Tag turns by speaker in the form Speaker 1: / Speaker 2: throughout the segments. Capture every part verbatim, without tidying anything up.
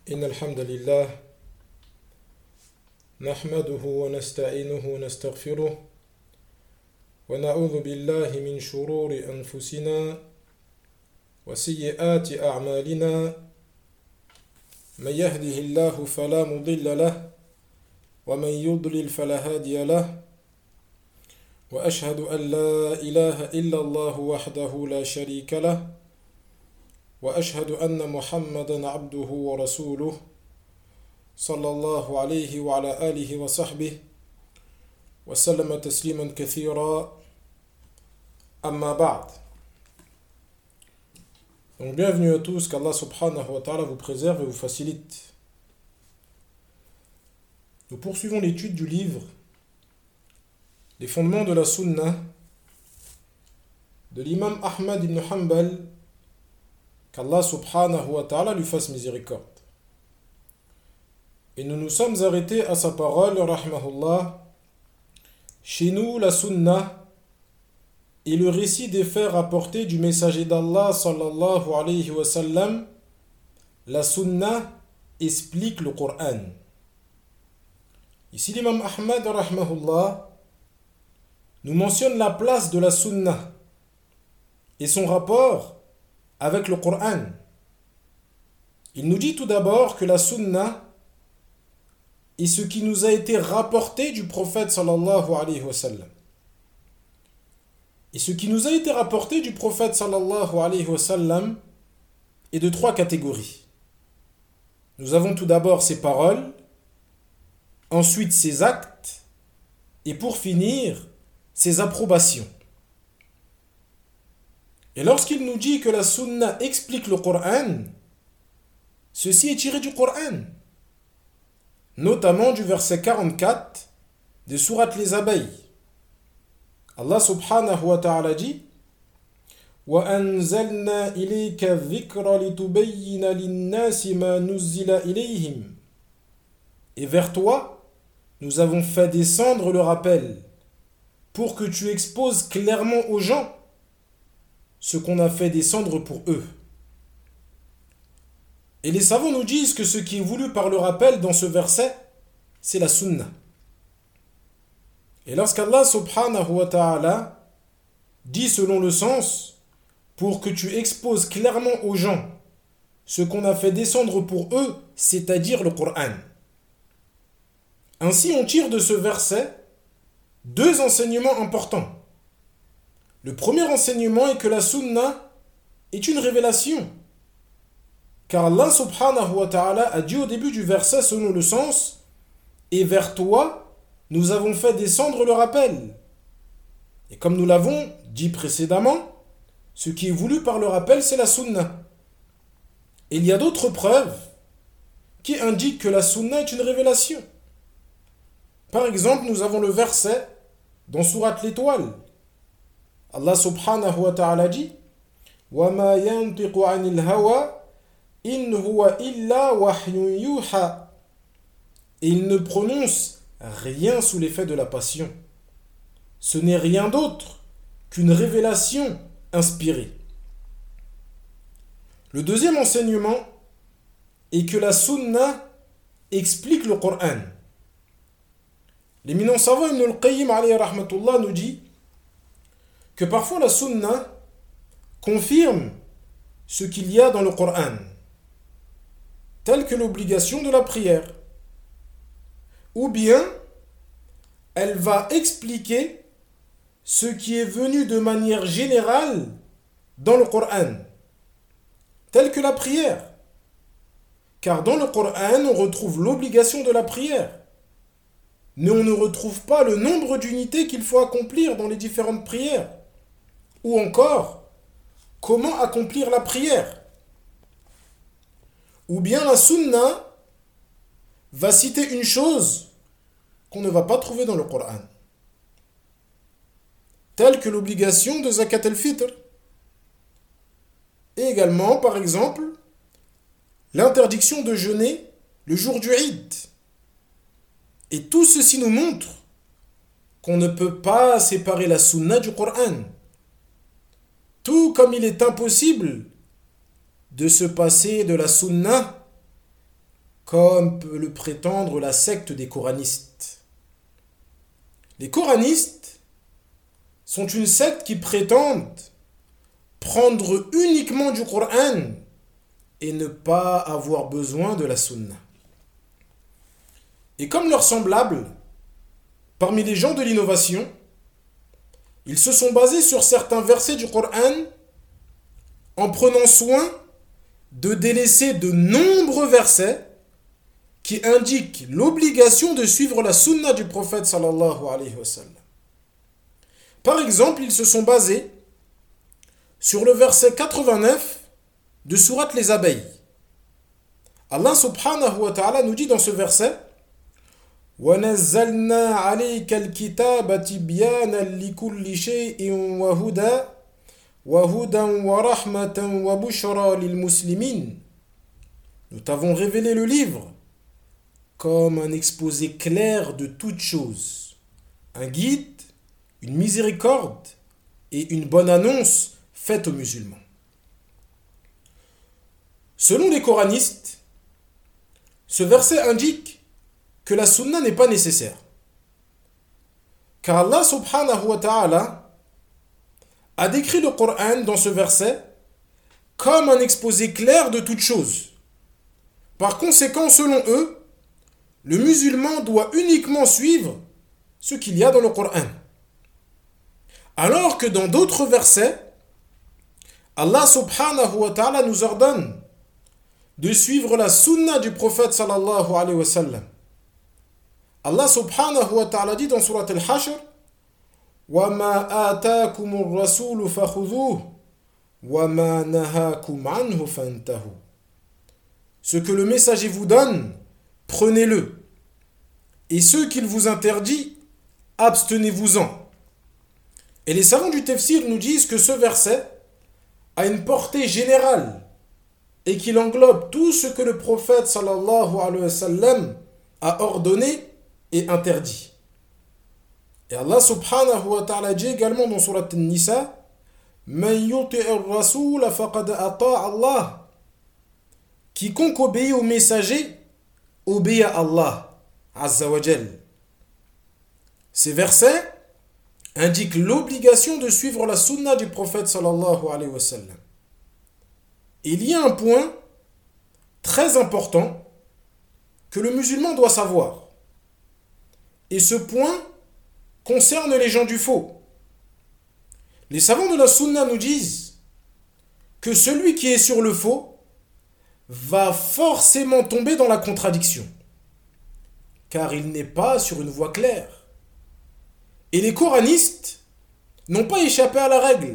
Speaker 1: إن الحمد لله نحمده ونستعينه ونستغفره ونعوذ بالله من شرور أنفسنا وسيئات أعمالنا من يهده الله فلا مضل له ومن يضلل فلا هادي له وأشهد أن لا إله إلا الله وحده لا شريك له وأشهد أن محمدا عبده ورسوله صلى الله عليه وعلى آله وصحبه وسلم تسليما كثيرا أما بعد. Donc bienvenue à tous, qu'Allah subhanahu wa ta'ala vous préserve et vous facilite. Nous poursuivons l'étude du livre Les fondements de la Sunna de l'imam Ahmad ibn Hanbal, qu'Allah subhanahu wa ta'ala lui fasse miséricorde. Et nous nous sommes arrêtés à sa parole, rahmahullah. Chez nous, la Sunna est le récit des faits rapportés du messager d'Allah sallallahu alayhi wa sallam. La Sunna explique le Coran. Ici, l'imam Ahmad, rahmahullah, nous mentionne la place de la Sunna et son rapport avec le Coran. Il nous dit tout d'abord que la Sunna est ce qui nous a été rapporté du prophète sallallahu alayhi wa sallam. Et ce qui nous a été rapporté du prophète sallallahu alayhi wa sallam est de trois catégories. Nous avons tout d'abord ses paroles, ensuite ses actes, et pour finir, ses approbations. Et lorsqu'il nous dit que la Sunna explique le Coran, ceci est tiré du Coran, notamment du verset quarante-quatre de sourate Les Abeilles. Allah subhanahu wa ta'ala dit وَأَنزَلْنَا إِلَيْكَ الذِّكْرَ لِتُبَيِّنَ لِلنَّاسِ مَا نُزِّلَ إِلَيْهِمْ. Et vers toi, nous avons fait descendre le rappel pour que tu exposes clairement aux gens ce qu'on a fait descendre pour eux. Et les savants nous disent que ce qui est voulu par le rappel dans ce verset, c'est la Sunna. Et lorsqu'Allah subhanahu wa ta'ala dit selon le sens, pour que tu exposes clairement aux gens ce qu'on a fait descendre pour eux, c'est-à-dire le Coran. Ainsi, on tire de ce verset deux enseignements importants. Le premier enseignement est que la Sunna est une révélation. Car Allah subhanahu wa ta'ala a dit au début du verset selon le sens « Et vers toi, nous avons fait descendre le rappel ». Et comme nous l'avons dit précédemment, ce qui est voulu par le rappel, c'est la Sunna. Et il y a d'autres preuves qui indiquent que la Sunna est une révélation. Par exemple, nous avons le verset dans sourate l'Étoile. Allah subhanahu wa ta'ala dit وَمَا يَنْطِقُ عَنِ الْهَوَى إِنْ هُوَ إِلَّا وَحْيٌ يُوحَى. Et il ne prononce rien sous l'effet de la passion. Ce n'est rien d'autre qu'une révélation inspirée. Le deuxième enseignement est que la Sunna explique le Coran. L'éminent savant Ibn al-Qayyim alayhi rahmatullah nous dit que parfois la Sunna confirme ce qu'il y a dans le Coran, tel que l'obligation de la prière, ou bien elle va expliquer ce qui est venu de manière générale dans le Coran, tel que la prière, car dans le Coran on retrouve l'obligation de la prière, mais on ne retrouve pas le nombre d'unités qu'il faut accomplir dans les différentes prières. Ou encore, comment accomplir la prière. Ou bien la Sunna va citer une chose qu'on ne va pas trouver dans le Coran, telle que l'obligation de Zakat al-Fitr. Et également, par exemple, l'interdiction de jeûner le jour du Eid. Et tout ceci nous montre qu'on ne peut pas séparer la Sunna du Coran. Tout comme il est impossible de se passer de la Sunna comme peut le prétendre la secte des coranistes. Les coranistes sont une secte qui prétendent prendre uniquement du Coran et ne pas avoir besoin de la sunna. Et comme leurs semblables, parmi les gens de l'innovation, ils se sont basés sur certains versets du Coran en prenant soin de délaisser de nombreux versets qui indiquent l'obligation de suivre la sunna du prophète sallallahu alayhi wa sallam. Par exemple, ils se sont basés sur le verset quatre-vingt-neuf de sourate Les Abeilles. Allah subhanahu wa ta'ala nous dit dans ce verset وَنَزَّلْنَا عَلَيْكَ الْكِتَابَ تِبْيَانًا لِكُلِّ شَيْءٍ وَهُدًى وَهُدًى وَرَحْمَةً وَبُشْرَى لِلْمُسْلِمِينَ. Nous t'avons révélé le livre comme un exposé clair de toutes choses, un guide, une miséricorde et une bonne annonce faite aux musulmans. Selon les coranistes, ce verset indique que la sunna n'est pas nécessaire. Car Allah subhanahu wa ta'ala a décrit le Coran dans ce verset comme un exposé clair de toutes choses. Par conséquent, selon eux, le musulman doit uniquement suivre ce qu'il y a dans le Coran. Alors que dans d'autres versets, Allah subhanahu wa ta'ala nous ordonne de suivre la sunna du prophète sallallahu alayhi wa sallam. Allah subhanahu wa ta'ala dit dans surat Al-Hashr وَمَا آتَاكُمُ الرَّسُولُ فَخُذُوهُ وَمَا نَهَاكُمْ عَنْهُ فَانْتَهُوا. Ce que le messager vous donne, prenez-le. Et ce qu'il vous interdit, abstenez-vous-en. Et les savants du tafsir nous disent que ce verset a une portée générale et qu'il englobe tout ce que le prophète sallallahu alayhi wa sallam a ordonné et interdit. Et Allah subhanahu wa ta'ala dit également dans surat An-Nisa Man yuti'ir rasoul faqad ata'a Allah. Quiconque obéit au messager obéit à Allah azza wa jal. Ces versets indiquent l'obligation de suivre la sunna du prophète sallallahu alayhi wa sallam. Il y a un point très important que le musulman doit savoir. Et ce point concerne les gens du faux. Les savants de la sunna nous disent que celui qui est sur le faux va forcément tomber dans la contradiction, car il n'est pas sur une voie claire. Et les coranistes n'ont pas échappé à la règle,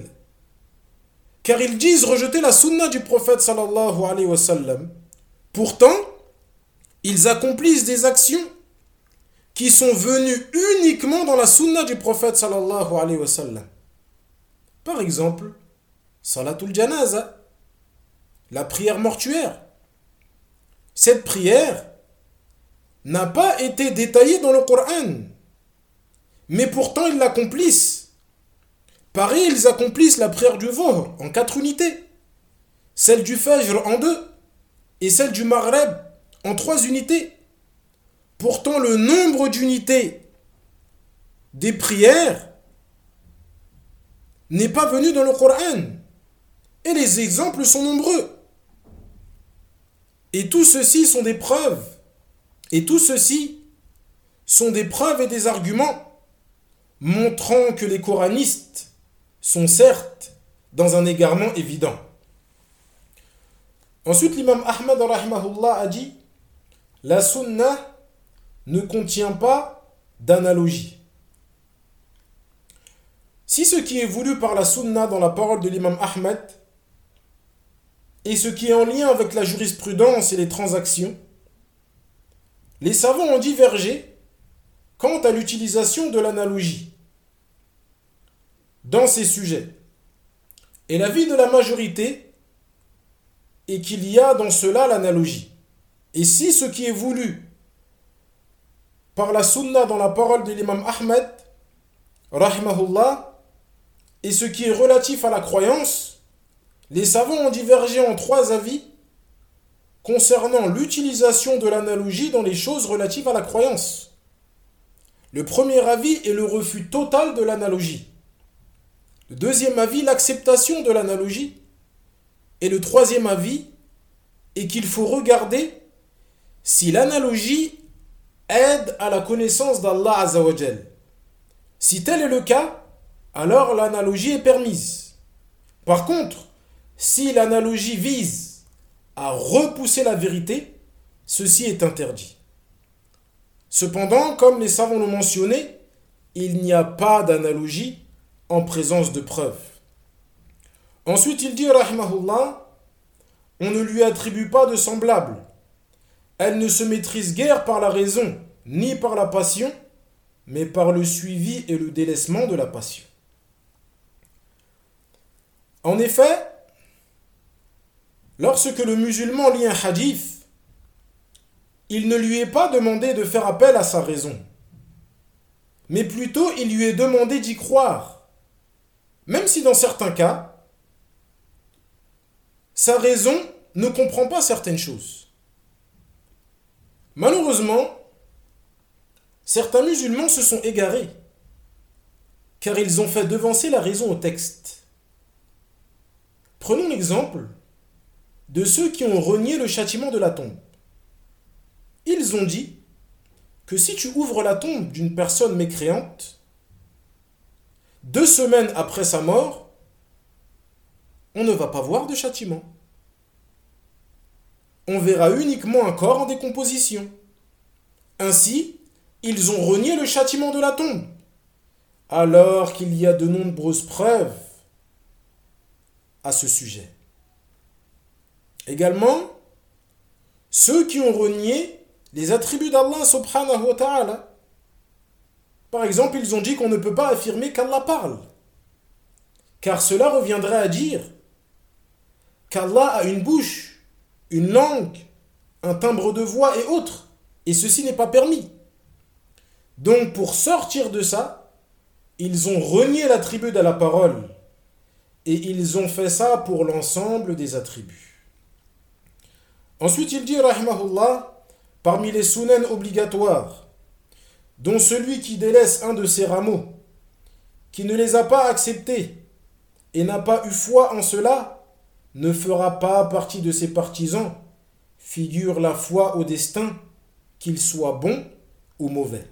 Speaker 1: car ils disent rejeter la sunna du prophète sallallahu alayhi wa sallam. Pourtant, ils accomplissent des actions qui sont venues uniquement dans la sunna du prophète sallallahu alayhi wa sallam. Par exemple, salatul janaza, la prière mortuaire. Cette prière n'a pas été détaillée dans le Coran, mais pourtant ils l'accomplissent. Pareil, ils accomplissent la prière du Dhuhr en quatre unités, celle du Fajr en deux et celle du Maghreb en trois unités. Pourtant, le nombre d'unités des prières n'est pas venu dans le Coran. Et les exemples sont nombreux. Et tout ceci sont des preuves. Et tout ceci sont des preuves et des arguments montrant que les coranistes sont certes dans un égarement évident. Ensuite, l'imam Ahmad rahimahullah a dit la sunna ne contient pas d'analogie. Si ce qui est voulu par la sunna dans la parole de l'imam Ahmed et ce qui est en lien avec la jurisprudence et les transactions, les savants ont divergé quant à l'utilisation de l'analogie dans ces sujets. Et l'avis de la majorité est qu'il y a dans cela l'analogie. Et si ce qui est voulu par la sunna dans la parole de l'imam Ahmed, rahimahullah, et ce qui est relatif à la croyance, les savants ont divergé en trois avis concernant l'utilisation de l'analogie dans les choses relatives à la croyance. Le premier avis est le refus total de l'analogie. Le deuxième avis, l'acceptation de l'analogie. Et le troisième avis est qu'il faut regarder si l'analogie aide à la connaissance d'Allah Azza wa Jal. Si tel est le cas, alors l'analogie est permise. Par contre, si l'analogie vise à repousser la vérité, ceci est interdit. Cependant, comme les savants l'ont mentionné, il n'y a pas d'analogie en présence de preuves. Ensuite, il dit, rahimahullah, on ne lui attribue pas de semblable. Elle ne se maîtrise guère par la raison, ni par la passion, mais par le suivi et le délaissement de la passion. En effet, lorsque le musulman lit un hadith, il ne lui est pas demandé de faire appel à sa raison, mais plutôt il lui est demandé d'y croire, même si dans certains cas, sa raison ne comprend pas certaines choses. Malheureusement, certains musulmans se sont égarés, car ils ont fait devancer la raison au texte. Prenons l'exemple de ceux qui ont renié le châtiment de la tombe. Ils ont dit que si tu ouvres la tombe d'une personne mécréante, deux semaines après sa mort, on ne va pas voir de châtiment. On verra uniquement un corps en décomposition. Ainsi, ils ont renié le châtiment de la tombe, alors qu'il y a de nombreuses preuves à ce sujet. Également, ceux qui ont renié les attributs d'Allah subhanahu wa ta'ala. Par exemple, ils ont dit qu'on ne peut pas affirmer qu'Allah parle, car cela reviendrait à dire qu'Allah a une bouche, une langue, un timbre de voix et autres, et ceci n'est pas permis. Donc pour sortir de ça, ils ont renié l'attribut de la parole, et ils ont fait ça pour l'ensemble des attributs. Ensuite il dit, rahimahullah, parmi les sunan obligatoires, dont celui qui délaisse un de ces rameaux, qui ne les a pas acceptés et n'a pas eu foi en cela, ne fera pas partie de ses partisans, figure la foi au destin, qu'il soit bon ou mauvais.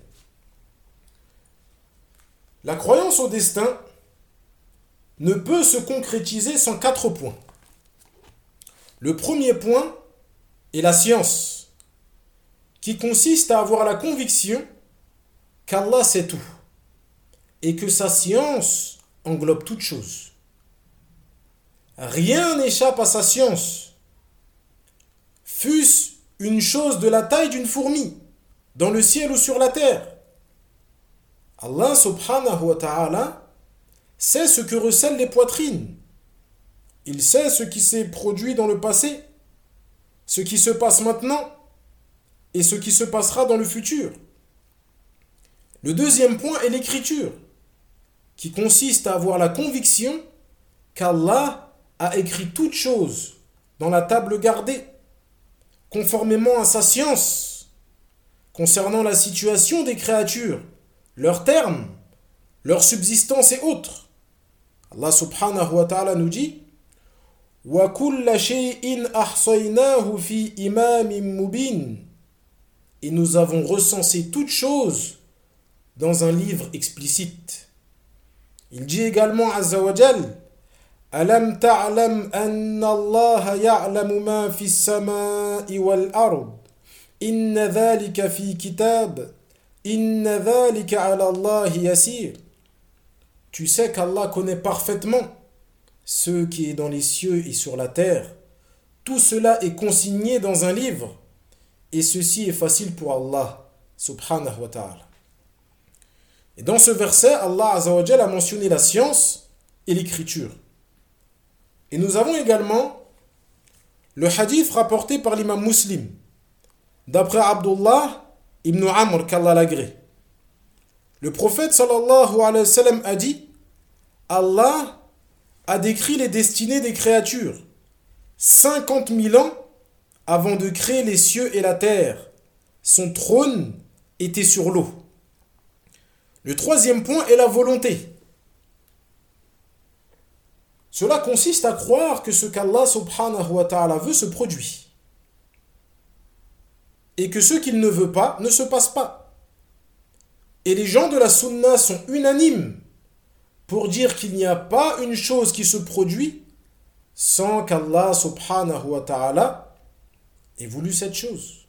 Speaker 1: La croyance au destin ne peut se concrétiser sans quatre points. Le premier point est la science, qui consiste à avoir la conviction qu'Allah sait tout et que sa science englobe toute chose. Rien n'échappe à sa science, fût-ce une chose de la taille d'une fourmi, dans le ciel ou sur la terre. Allah subhanahu wa ta'ala sait ce que recèlent les poitrines. Il sait ce qui s'est produit dans le passé, ce qui se passe maintenant, et ce qui se passera dans le futur. Le deuxième point est l'écriture, qui consiste à avoir la conviction qu'Allah a écrit toutes choses dans la table gardée, conformément à sa science, concernant la situation des créatures, leurs termes, leur subsistance et autres. Allah subhanahu wa ta'ala nous dit « Wa kulla shay'in ahsaynahu fi imamin mubin » et nous avons recensé toutes choses dans un livre explicite. Il dit également Azza wa Jal Alam ta'lam anna Allah ya'lamu ma fi as-sama'i wal ard inna dhalika fi kitab inna dhalika 'ala Allah yasir. Tu sais qu'Allah connaît parfaitement ce qui est dans les cieux et sur la terre. Tout cela est consigné dans un livre. Et ceci est facile pour Allah, subhanahu wa ta'ala. Et dans ce verset, Allah Azza wa Jalla a mentionné la science et l'écriture. Et nous avons également le hadith rapporté par l'imam Muslim, d'après Abdullah ibn Amr, qu'Allah l'agrée. Le prophète sallallahu alayhi wa sallam a dit, Allah a décrit les destinées des créatures cinquante mille ans avant de créer les cieux et la terre, son trône était sur l'eau. Le troisième point est la volonté. Cela consiste à croire que ce qu'Allah subhanahu wa ta'ala veut se produit. Et que ce qu'il ne veut pas ne se passe pas. Et les gens de la sunna sont unanimes pour dire qu'il n'y a pas une chose qui se produit sans qu'Allah subhanahu wa ta'ala ait voulu cette chose.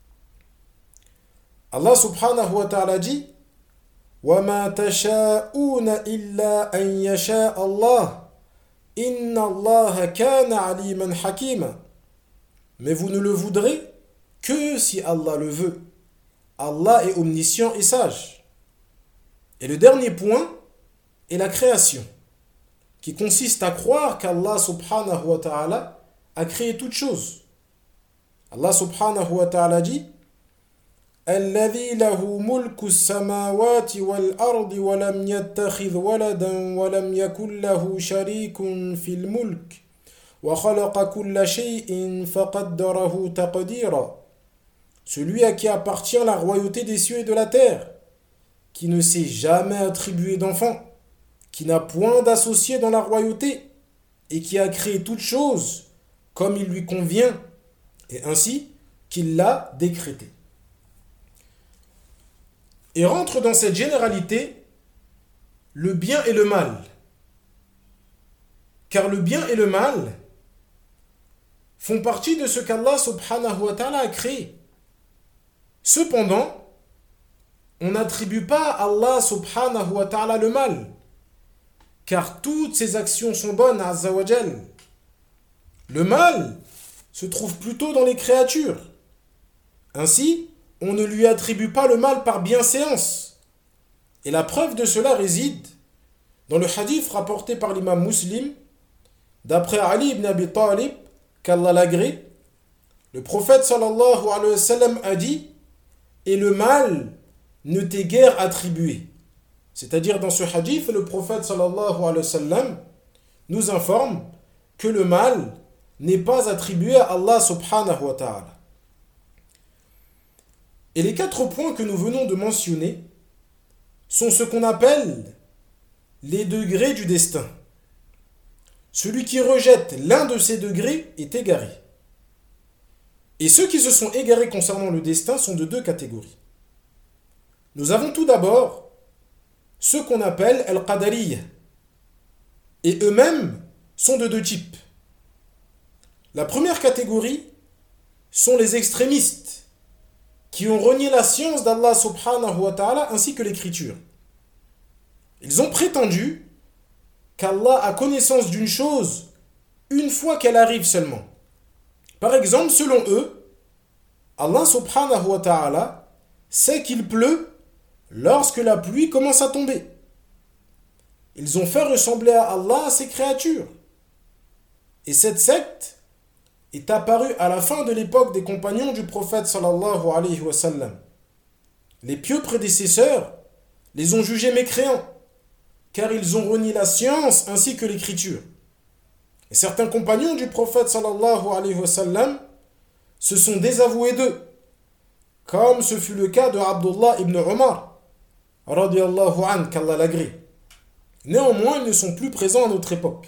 Speaker 1: Allah subhanahu wa ta'ala dit وَمَا تَشَاءُونَ إِلَّا أَن يَشَاءَ اللَّهُ إِنَّ اللَّهَ كَانَ عَلِيمًا حَكِيمًا. Mais vous ne le voudrez que si Allah le veut. Allah est omniscient et sage. Et le dernier point est la création, qui consiste à croire qu'Allah subhanahu wa ta'ala a créé toutes choses. Allah subhanahu wa ta'ala dit الذي له ملك السماوات والأرض ولم يتخذ ولدا ولم يكن له شريك في الملك وخلق كل شيء فقدره تقديرا. Celui à qui appartient la royauté des cieux et de la terre, qui ne s'est jamais attribué d'enfant, qui n'a point d'associé dans la royauté, et qui a créé toutes choses comme il lui convient, et ainsi qu'il l'a décrété. Et rentre dans cette généralité le bien et le mal. Car le bien et le mal font partie de ce qu'Allah subhanahu wa ta'ala a créé. Cependant, on n'attribue pas à Allah subhanahu wa ta'ala le mal, car toutes ses actions sont bonnes, azza wa jal. Le mal se trouve plutôt dans les créatures. Ainsi, on ne lui attribue pas le mal par bienséance. Et la preuve de cela réside dans le hadith rapporté par l'imam Muslim, d'après Ali ibn Abi Talib, qu'Allah l'agrée, le prophète sallallahu alayhi wa sallam a dit « Et le mal ne t'est guère attribué ». C'est-à-dire dans ce hadith, le prophète sallallahu alayhi wa sallam nous informe que le mal n'est pas attribué à Allah subhanahu wa ta'ala. Et les quatre points que nous venons de mentionner sont ce qu'on appelle les degrés du destin. Celui qui rejette l'un de ces degrés est égaré. Et ceux qui se sont égarés concernant le destin sont de deux catégories. Nous avons tout d'abord ceux qu'on appelle al-Qadariyya. Et eux-mêmes sont de deux types. La première catégorie sont les extrémistes qui ont renié la science d'Allah subhanahu wa ta'ala ainsi que l'écriture. Ils ont prétendu qu'Allah a connaissance d'une chose une fois qu'elle arrive seulement. Par exemple, selon eux, Allah subhanahu wa ta'ala sait qu'il pleut lorsque la pluie commence à tomber. Ils ont fait ressembler à Allah à ses créatures. Et cette secte est apparue à la fin de l'époque des compagnons du prophète sallallahu alayhi wa sallam. Les pieux prédécesseurs les ont jugés mécréants, car ils ont renié la science ainsi que l'écriture. Et certains compagnons du prophète sallallahu alayhi wa sallam se sont désavoués d'eux, comme ce fut le cas de Abdullah ibn Omar, radiyallahu anhu, qu'Allah l'agrée. Néanmoins, ils ne sont plus présents à notre époque.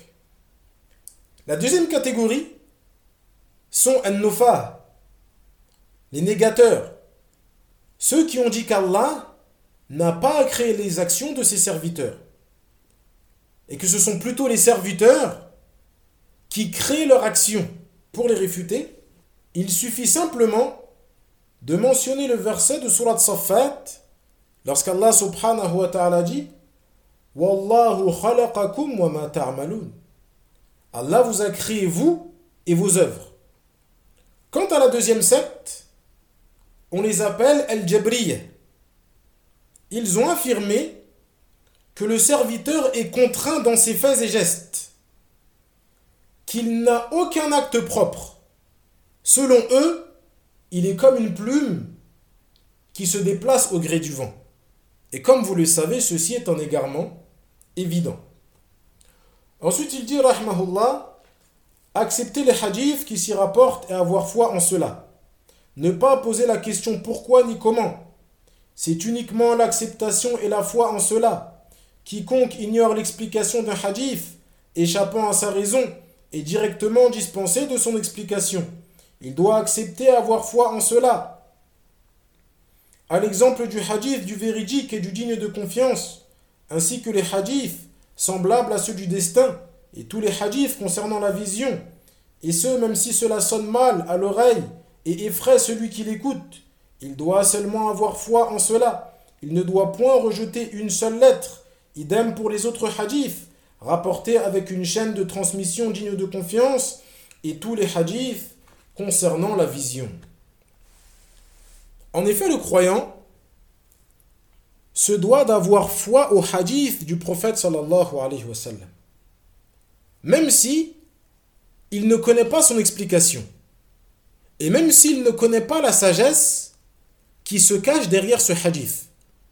Speaker 1: La deuxième catégorie sont an-nufa, les négateurs, ceux qui ont dit qu'Allah n'a pas créé les actions de ses serviteurs, et que ce sont plutôt les serviteurs qui créent leurs actions. Pour les réfuter, il suffit simplement de mentionner le verset de Surat Saffat, lorsqu'Allah subhanahu wa ta'ala dit « Wallahu khalaqakum wa ma ta'malun » Allah vous a créé vous et vos œuvres. Quant à la deuxième secte, on les appelle Al-Jabriyya. Ils ont affirmé que le serviteur est contraint dans ses faits et gestes, qu'il n'a aucun acte propre. Selon eux, il est comme une plume qui se déplace au gré du vent. Et comme vous le savez, ceci est un égarement évident. Ensuite, il dit, rahmahullah, accepter les hadiths qui s'y rapportent et avoir foi en cela. Ne pas poser la question pourquoi ni comment. C'est uniquement l'acceptation et la foi en cela. Quiconque ignore l'explication d'un hadith, échappant à sa raison, est directement dispensé de son explication. Il doit accepter et avoir foi en cela. À l'exemple du hadith du véridique et du digne de confiance, ainsi que les hadiths semblables à ceux du destin, et tous les hadiths concernant la vision, et ce même si cela sonne mal à l'oreille et effraie celui qui l'écoute, il doit seulement avoir foi en cela. Il ne doit point rejeter une seule lettre. Idem pour les autres hadiths, rapportés avec une chaîne de transmission digne de confiance, et tous les hadiths concernant la vision. En effet, le croyant se doit d'avoir foi au hadith du prophète sallallahu alayhi wa sallam, même si il ne connaît pas son explication, et même s'il ne connaît pas la sagesse qui se cache derrière ce hadith.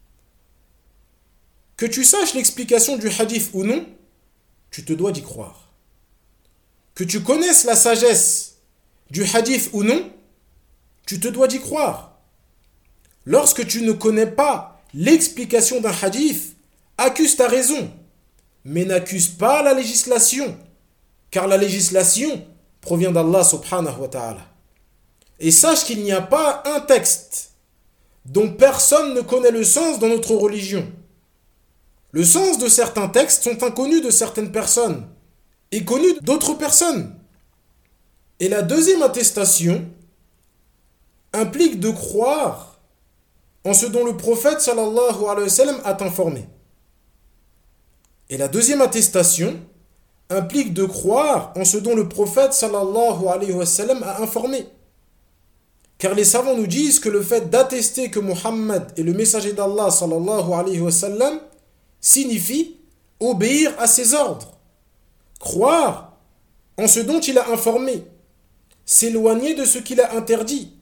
Speaker 1: Que tu saches l'explication du hadith ou non, tu te dois d'y croire. Que tu connaisses la sagesse du hadith ou non, tu te dois d'y croire. Lorsque tu ne connais pas l'explication d'un hadith, accuse ta raison, mais n'accuse pas la législation, car la législation provient d'Allah subhanahu wa ta'ala. Et sache qu'il n'y a pas un texte dont personne ne connaît le sens dans notre religion. Le sens de certains textes sont inconnus de certaines personnes et connus d'autres personnes. Et la deuxième attestation implique de croire en ce dont le prophète sallallahu alayhi wa sallam a informé. Et la deuxième attestation implique de croire en ce dont le prophète sallallahu alayhi wa sallam a informé. Car les savants nous disent que le fait d'attester que Muhammad est le messager d'Allah sallallahu alayhi wa sallam signifie obéir à ses ordres, croire en ce dont il a informé, s'éloigner de ce qu'il a interdit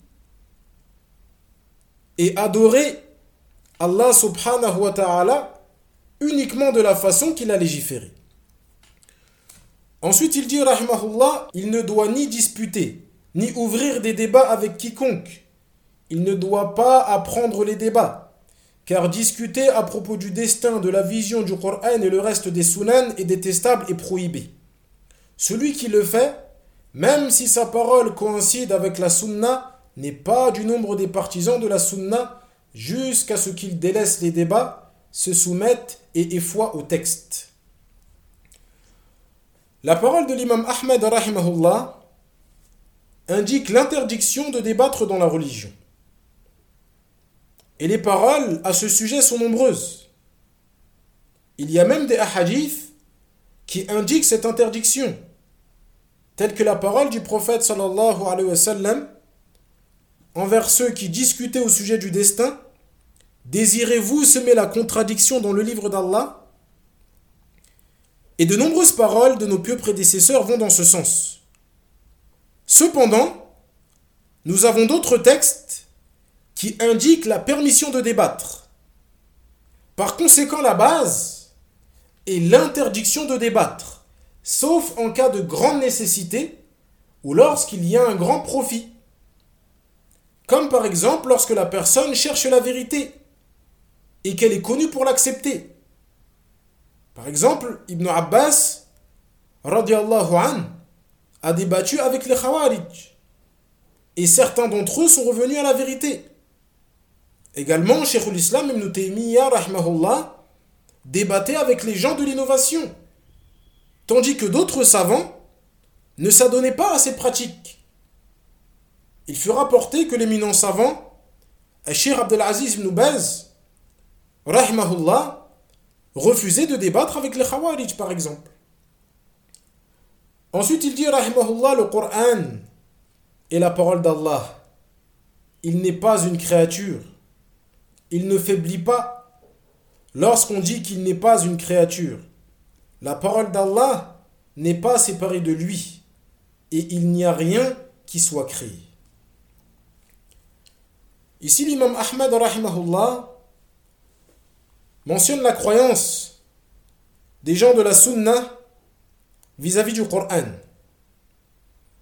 Speaker 1: et adorer Allah subhanahu wa ta'ala uniquement de la façon qu'il a légiféré. Ensuite il dit rahimahullah, il ne doit ni disputer ni ouvrir des débats avec quiconque. Il ne doit pas apprendre les débats, car discuter à propos du destin, de la vision du Coran et le reste des sunan est détestable et prohibé. Celui qui le fait, même si sa parole coïncide avec la sunna, n'est pas du nombre des partisans de la sunna, jusqu'à ce qu'il délaisse les débats, se soumette et ait foi au texte. La parole de l'imam Ahmed rahimahullah indique l'interdiction de débattre dans la religion. Et les paroles à ce sujet sont nombreuses. Il y a même des hadiths qui indiquent cette interdiction, telle que la parole du prophète sallallahu alayhi wa sallam envers ceux qui discutaient au sujet du destin. Désirez-vous semer la contradiction dans le livre d'Allah? Et de nombreuses paroles de nos pieux prédécesseurs vont dans ce sens. Cependant, nous avons d'autres textes qui indiquent la permission de débattre. Par conséquent, la base est l'interdiction de débattre, sauf en cas de grande nécessité ou lorsqu'il y a un grand profit. Comme par exemple lorsque la personne cherche la vérité et qu'elle est connue pour l'accepter. Par exemple, Ibn Abbas, radiyallahu anhu, a débattu avec les Khawarij. Et certains d'entre eux sont revenus à la vérité. Également, Cheikh l'Islam Ibn Taymiyyah, rahmahullah, débattait avec les gens de l'innovation. Tandis que d'autres savants ne s'adonnaient pas à ces pratiques. Il fut rapporté que l'éminent savant, Cheikh Abdelaziz ibn Baz, rahmahullah, refusait de débattre avec les Khawarij, par exemple. Ensuite, il dit, rahimahullah, le Coran est la parole d'Allah. Il n'est pas une créature. Il ne faiblit pas. Lorsqu'on dit qu'il n'est pas une créature, la parole d'Allah n'est pas séparée de lui. Et il n'y a rien qui soit créé. Ici, l'imam Ahmed, rahimahullah, mentionne la croyance des gens de la sunna vis-à-vis du Coran.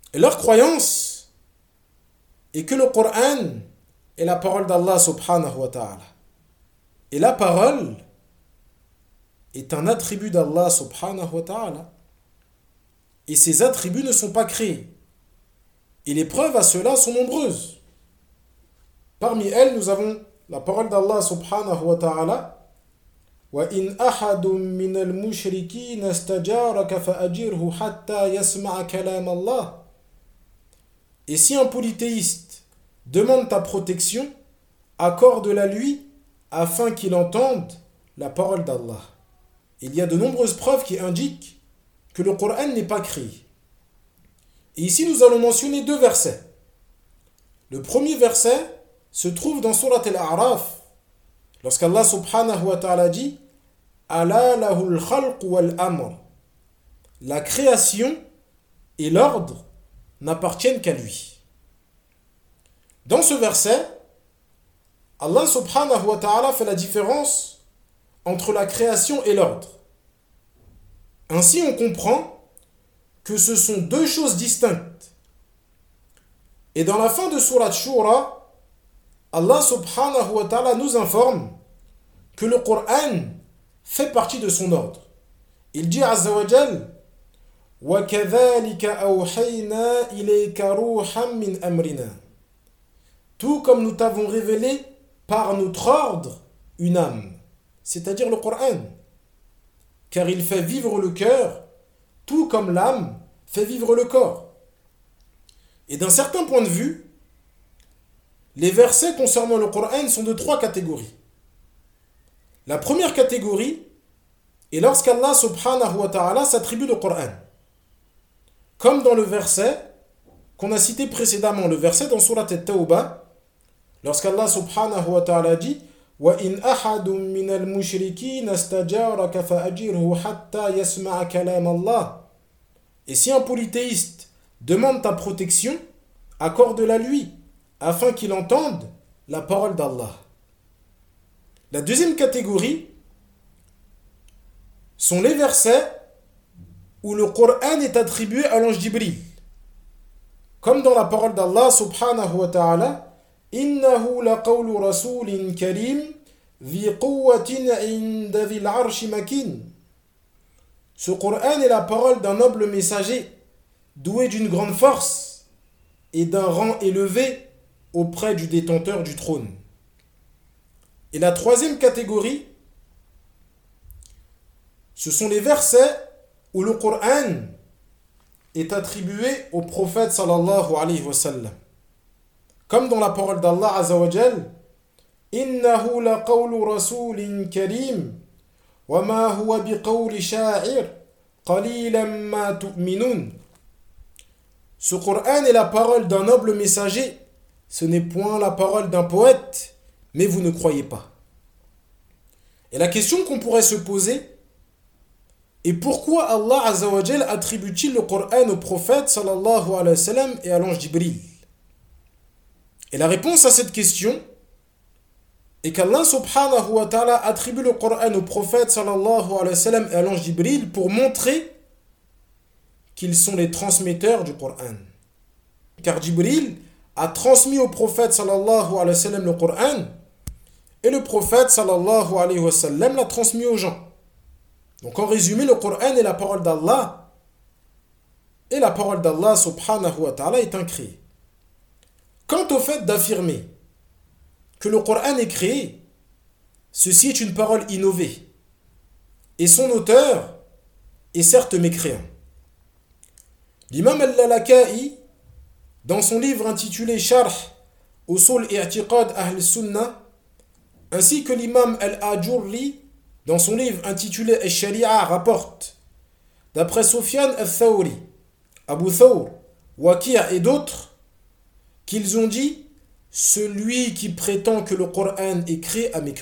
Speaker 1: Et leur croyance est que le Coran est la parole d'Allah subhanahu wa ta'ala. Et la parole est un attribut d'Allah subhanahu wa ta'ala. Et ces attributs ne sont pas créés. Et les preuves à cela sont nombreuses. Parmi elles, nous avons la parole d'Allah subhanahu wa ta'ala. وَإِنْ أَحَدٌ مِّنَ الْمُشْرِكِينَ اسْتَجَارَكَ فَأَجِرْهُ حَتَّى يَسْمَعَ كَلَامَ اللَّهِ. Et si un polythéiste demande ta protection, accorde-la lui afin qu'il entende la parole d'Allah. Il y a de nombreuses preuves qui indiquent que le Coran n'est pas créé. Et ici, nous allons mentionner deux versets. Le premier verset se trouve dans Surat Al-A'raf, lorsqu'Allah subhanahu wa ta'ala dit « Ala lahul khalq wal amr » La création et l'ordre n'appartiennent qu'à lui. Dans ce verset, Allah subhanahu wa ta'ala fait la différence entre la création et l'ordre. Ainsi, on comprend que ce sont deux choses distinctes. Et dans la fin de Surat Shura, Allah subhanahu wa ta'ala nous informe que le Coran fait partie de son ordre. Il dit azza wa jal وَكَذَلِكَ أَوْحَيْنَا إِلَيْكَ رُوحًا مِّنْ أَمْرِنَا. Tout comme nous t'avons révélé par notre ordre une âme, c'est-à-dire le Coran, car il fait vivre le cœur, tout comme l'âme fait vivre le corps. Et d'un certain point de vue, les versets concernant le Coran sont de trois catégories. La première catégorie est lorsqu'Allah subhanahu wa ta'ala s'attribue le Coran. Comme dans le verset qu'on a cité précédemment, le verset dans Surat At-Tawbah, lorsqu'Allah subhanahu wa ta'ala dit وَإِنْ أَحَدٌ مِّنَ الْمُشْرِكِينَ اسْتَجَارَكَ فَأَجِرْهُ حَتَّى يَسْمَعَ كَلَامَ اللَّهِ. Et si un polythéiste demande ta protection, accorde-la lui, afin qu'il entende la parole d'Allah. La deuxième catégorie sont les versets où le Coran est attribué à l'ange Jibril. Comme dans la parole d'Allah subhanahu wa ta'ala, إِنَّهُ لَقَوْلُ رَسُولٍ كَرِيمٍ ذِي قُوَّةٍ عِنْدَ ذِي الْعَرْشِ مَكِينٍ. Ce Coran est la parole d'un noble messager, doué d'une grande force et d'un rang élevé auprès du détenteur du trône. Et la troisième catégorie, ce sont les versets où le Coran est attribué au prophète sallallahu alayhi wa sallam. Comme dans la parole d'Allah azza wa jal, innahu laqawlu rasulin karim wa ma huwa biqawli sha'ir qalilan ma tu'minun. Ce Coran est la parole d'un noble messager, ce n'est point la parole d'un poète, mais vous ne croyez pas. Et la question qu'on pourrait se poser est pourquoi Allah azza wa jal attribue-t-il le Coran au prophète sallallahu alayhi wa sallam et à l'ange Jibril? Et la réponse à cette question est qu'Allah subhanahu wa ta'ala attribue le Coran au prophète sallallahu alayhi wa sallam et à l'ange Jibril pour montrer qu'ils sont les transmetteurs du Coran. Car Jibril a transmis au prophète sallallahu alayhi wa sallam le Coran et le prophète sallallahu alayhi wa sallam l'a transmis aux gens. Donc en résumé, le Coran est la parole d'Allah et la parole d'Allah subhanahu wa ta'ala est incréée. Quant au fait d'affirmer que le Coran est créé, ceci est une parole innovée et son auteur est certes mécréant. L'imam al-Lalaka'i, dans son livre intitulé Sharh Usul i'tiqad Ahl Sunnah, ainsi que l'imam al-Ajurri, dans son livre intitulé Al-Shari'a, rapporte, d'après Sufyan al-Thawri, Abu Thawr, Waqi' et d'autres, qu'ils ont dit « Celui qui prétend que le Coran est créé a mécru ».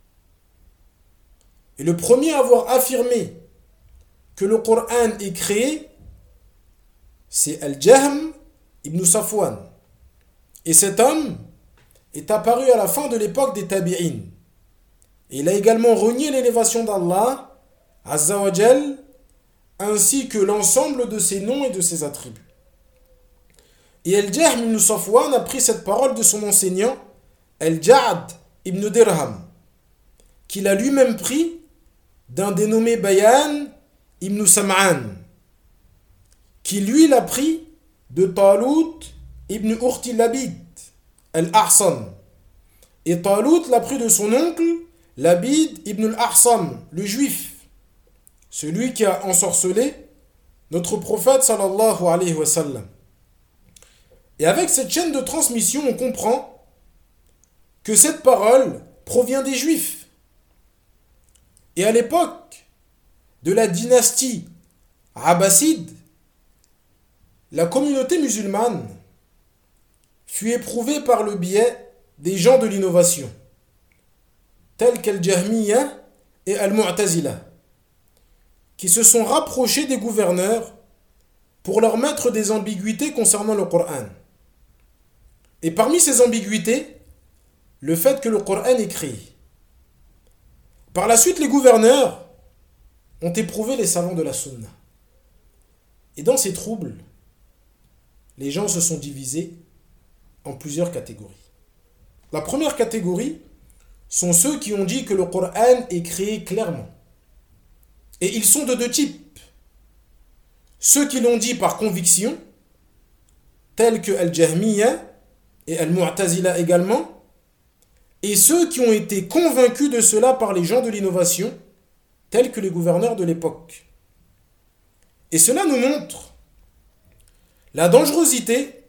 Speaker 1: Et le premier à avoir affirmé que le Coran est créé, c'est Al-Jahm ibn Safwan. Et cet homme est apparu à la fin de l'époque des Tabi'in. Et il a également renié l'élévation d'Allah, Azza wa Jal, ainsi que l'ensemble de ses noms et de ses attributs. Et Al-Jahm ibn Safwan a pris cette parole de son enseignant, Al-Ja'd ibn Dirham, qu'il a lui-même pris d'un dénommé Bayan ibn Sam'an, qui lui l'a pris de Talut ibn Urti Labid al-Ahsam. Et Talut l'a pris de son oncle, Labid ibn al-Ahsam, le juif, celui qui a ensorcelé notre prophète sallallahu alayhi wa sallam. Et avec cette chaîne de transmission, on comprend que cette parole provient des juifs. Et à l'époque de la dynastie abbasside, la communauté musulmane fut éprouvée par le biais des gens de l'innovation, tels qu'Al-Jahmiya et Al-Mu'tazila, qui se sont rapprochés des gouverneurs pour leur mettre des ambiguïtés concernant le Coran. Et parmi ces ambiguïtés, le fait que le Coran est créé. Par la suite, les gouverneurs ont éprouvé les savants de la Sunna. Et dans ces troubles, les gens se sont divisés en plusieurs catégories. La première catégorie sont ceux qui ont dit que le Coran est créé clairement. Et ils sont de deux types. Ceux qui l'ont dit par conviction, tels que Al-Jahmiya et Al-Mu'tazila également, et ceux qui ont été convaincus de cela par les gens de l'innovation, tels que les gouverneurs de l'époque. Et cela nous montre la dangerosité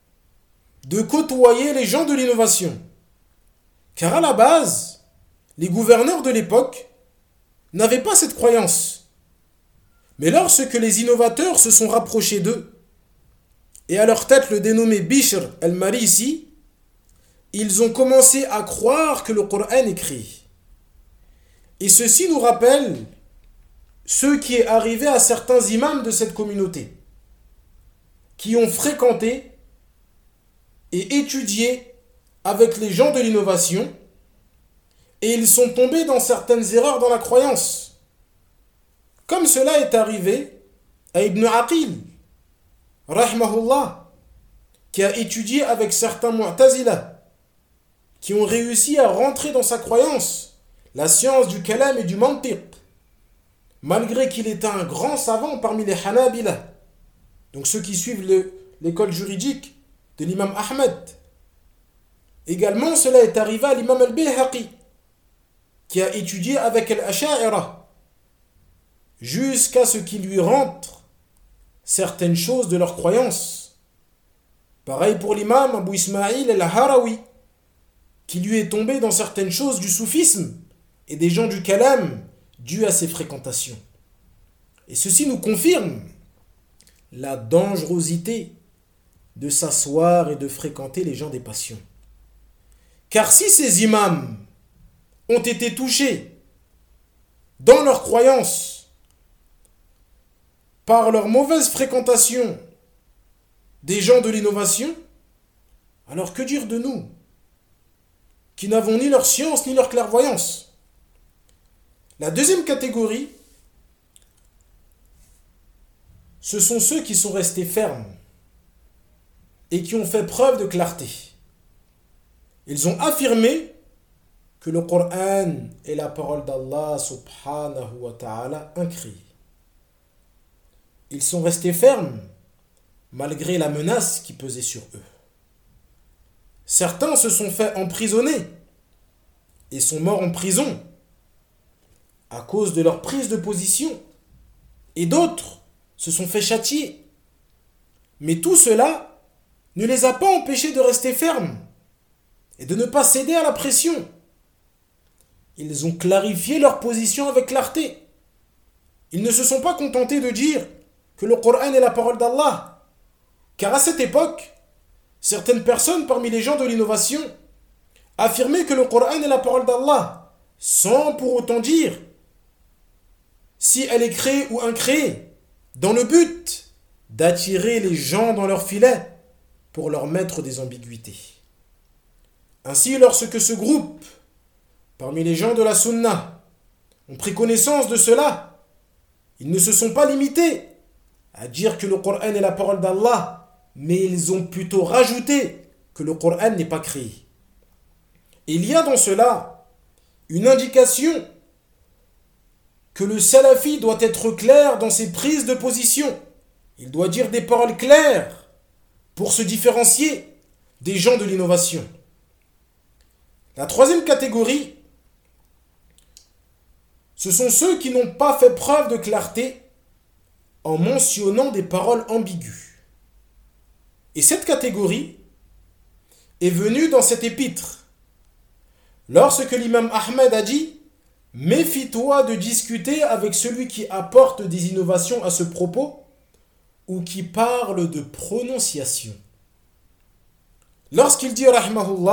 Speaker 1: de côtoyer les gens de l'innovation. Car à la base, les gouverneurs de l'époque n'avaient pas cette croyance. Mais lorsque les innovateurs se sont rapprochés d'eux, et à leur tête le dénommé Bishr al-Marisi, ils ont commencé à croire que le Coran est écrit. Et ceci nous rappelle ce qui est arrivé à certains imams de cette communauté, qui ont fréquenté et étudié avec les gens de l'innovation, et ils sont tombés dans certaines erreurs dans la croyance. Comme cela est arrivé à Ibn Aqil, rahmahullah, qui a étudié avec certains Mu'tazila, qui ont réussi à rentrer dans sa croyance, la science du kalam et du mantiq, malgré qu'il était un grand savant parmi les Hanabila, donc ceux qui suivent le, l'école juridique de l'imam Ahmed. Également, cela est arrivé à l'imam al-Bayhaqi, qui a étudié avec al-Asha'ira, jusqu'à ce qu'il lui rentre certaines choses de leur croyance. Pareil pour l'imam Abu Ismaïl al-Harawi, qui lui est tombé dans certaines choses du soufisme et des gens du kalam dû à ses fréquentations. Et ceci nous confirme la dangerosité de s'asseoir et de fréquenter les gens des passions. Car si ces imams ont été touchés dans leur croyance par leur mauvaise fréquentation des gens de l'innovation, alors que dire de nous, qui n'avons ni leur science ni leur clairvoyance? La deuxième catégorie, ce sont ceux qui sont restés fermes et qui ont fait preuve de clarté. Ils ont affirmé que le Coran est la parole d'Allah subhanahu wa ta'ala incréée. Ils sont restés fermes malgré la menace qui pesait sur eux. Certains se sont fait emprisonner et sont morts en prison à cause de leur prise de position, et d'autres se sont fait châtier. Mais tout cela ne les a pas empêchés de rester fermes et de ne pas céder à la pression. Ils ont clarifié leur position avec clarté. Ils ne se sont pas contentés de dire que le Coran est la parole d'Allah, car à cette époque, certaines personnes parmi les gens de l'innovation affirmaient que le Coran est la parole d'Allah, sans pour autant dire si elle est créée ou incréée, dans le but d'attirer les gens dans leur filet pour leur mettre des ambiguïtés. Ainsi, lorsque ce groupe, parmi les gens de la Sunna, ont pris connaissance de cela, ils ne se sont pas limités à dire que le Coran est la parole d'Allah mais ils ont plutôt rajouté que le Coran n'est pas créé. Il y a dans cela une indication que le salafi doit être clair dans ses prises de position. Il doit dire des paroles claires pour se différencier des gens de l'innovation. La troisième catégorie, ce sont ceux qui n'ont pas fait preuve de clarté en mentionnant des paroles ambiguës. Et cette catégorie est venue dans cet épître, lorsque l'imam Ahmed a dit « Méfie-toi de discuter avec celui qui apporte des innovations à ce propos ou qui parle de prononciation. » Lorsqu'il dit « Rahmahullah »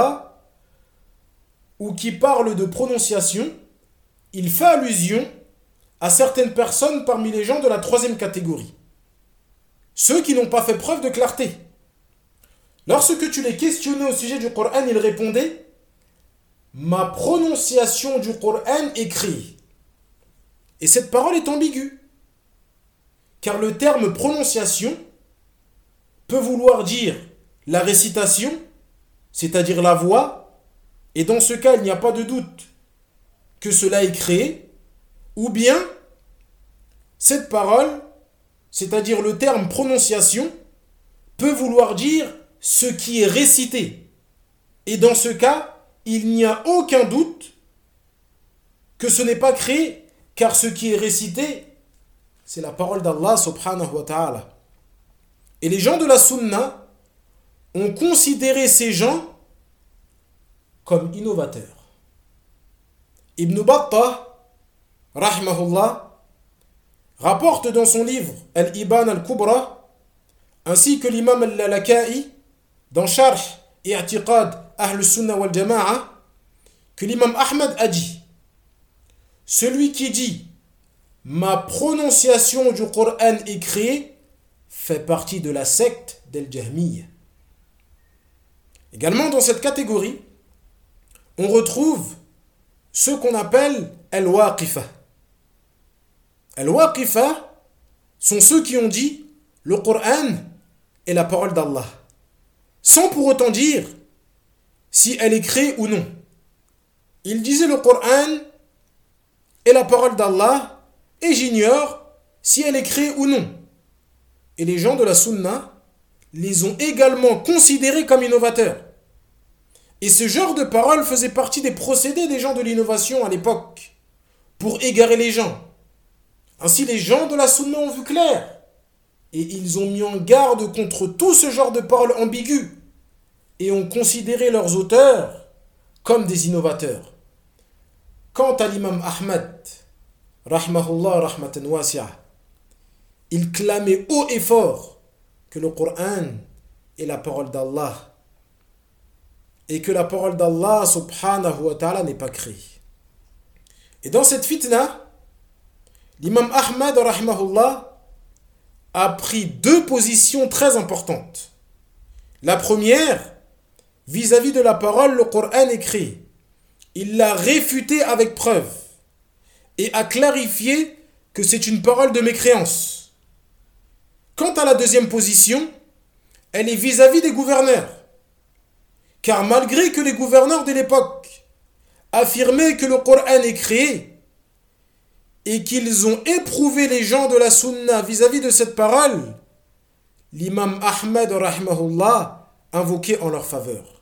Speaker 1: ou qui parle de prononciation, il fait allusion à certaines personnes parmi les gens de la troisième catégorie. Ceux qui n'ont pas fait preuve de clarté. Lorsque tu les questionnais au sujet du Coran, ils répondaient « Ma prononciation du Coran écrit. » Et cette parole est ambiguë. Car le terme prononciation peut vouloir dire la récitation, c'est-à-dire la voix, et dans ce cas, il n'y a pas de doute que cela est créé, ou bien cette parole, c'est-à-dire le terme prononciation, peut vouloir dire ce qui est récité. Et dans ce cas, il n'y a aucun doute que ce n'est pas créé, car ce qui est récité, c'est la parole d'Allah subhanahu wa ta'ala. Et les gens de la sunna ont considéré ces gens comme innovateurs. Ibn Battah, rahmahullah, rapporte dans son livre Al-Iban al-Kubra, ainsi que l'imam al-Lalaka'i, dans Sharh et I'tiqad Ahl Sunnah wal Jama'a, que l'imam Ahmed a dit « Celui qui dit « Ma prononciation du Coran est créée » fait partie de la secte d'Al-Jahmiyya. Également dans cette catégorie, on retrouve ce qu'on appelle Al-Waqifa. Al-Waqifa sont ceux qui ont dit « Le Coran est la parole d'Allah » sans pour autant dire si elle est créée ou non. Ils disaient le Coran est la parole d'Allah et j'ignore si elle est créée ou non. Et les gens de la Sunna les ont également considérés comme innovateurs. Et ce genre de parole faisait partie des procédés des gens de l'innovation à l'époque pour égarer les gens. Ainsi les gens de la Sunna ont vu clair et ils ont mis en garde contre tout ce genre de paroles ambiguës et ont considéré leurs auteurs comme des innovateurs. Quant à l'imam Ahmad, rahmahullah rahmatan wasi'a, il clamait haut et fort que le Coran est la parole d'Allah et que la parole d'Allah subhanahu wa ta'ala n'est pas créée. Et dans cette fitna, l'imam Ahmad rahmahullah a pris deux positions très importantes. La première, vis-à-vis de la parole, le Coran est créé. Il l'a réfuté avec preuve et a clarifié que c'est une parole de mécréance. Quant à la deuxième position, elle est vis-à-vis des gouverneurs. Car malgré que les gouverneurs de l'époque affirmaient que le Coran est créé et qu'ils ont éprouvé les gens de la Sunna vis-à-vis de cette parole, l'imam Ahmed rahimahullah invoquait en leur faveur.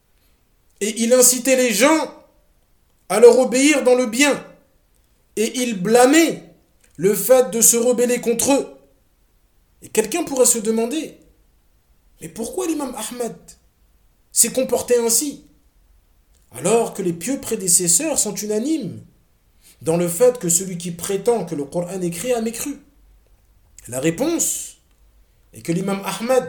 Speaker 1: Et il incitait les gens à leur obéir dans le bien. Et il blâmait le fait de se rebeller contre eux. Et quelqu'un pourrait se demander, mais pourquoi l'imam Ahmed s'est comporté ainsi, alors que les pieux prédécesseurs sont unanimes dans le fait que celui qui prétend que le Coran est créé a mécru? La réponse est que l'imam Ahmed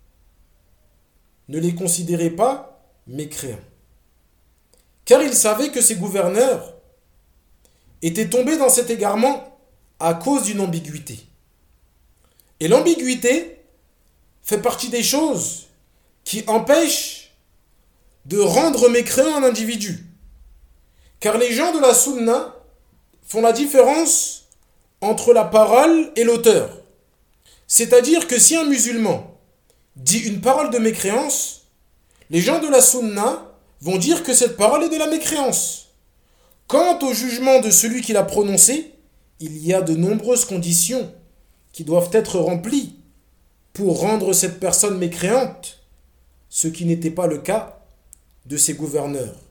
Speaker 1: ne les considérait pas mécréants, car il savait que ses gouverneurs étaient tombés dans cet égarement à cause d'une ambiguïté. Et l'ambiguïté fait partie des choses qui empêchent de rendre mécréant un individu. Car les gens de la Sunna font la différence entre la parole et l'auteur. C'est-à-dire que si un musulman dit une parole de mécréance, les gens de la sunna vont dire que cette parole est de la mécréance. Quant au jugement de celui qui l'a prononcée, il y a de nombreuses conditions qui doivent être remplies pour rendre cette personne mécréante, ce qui n'était pas le cas de ses gouverneurs.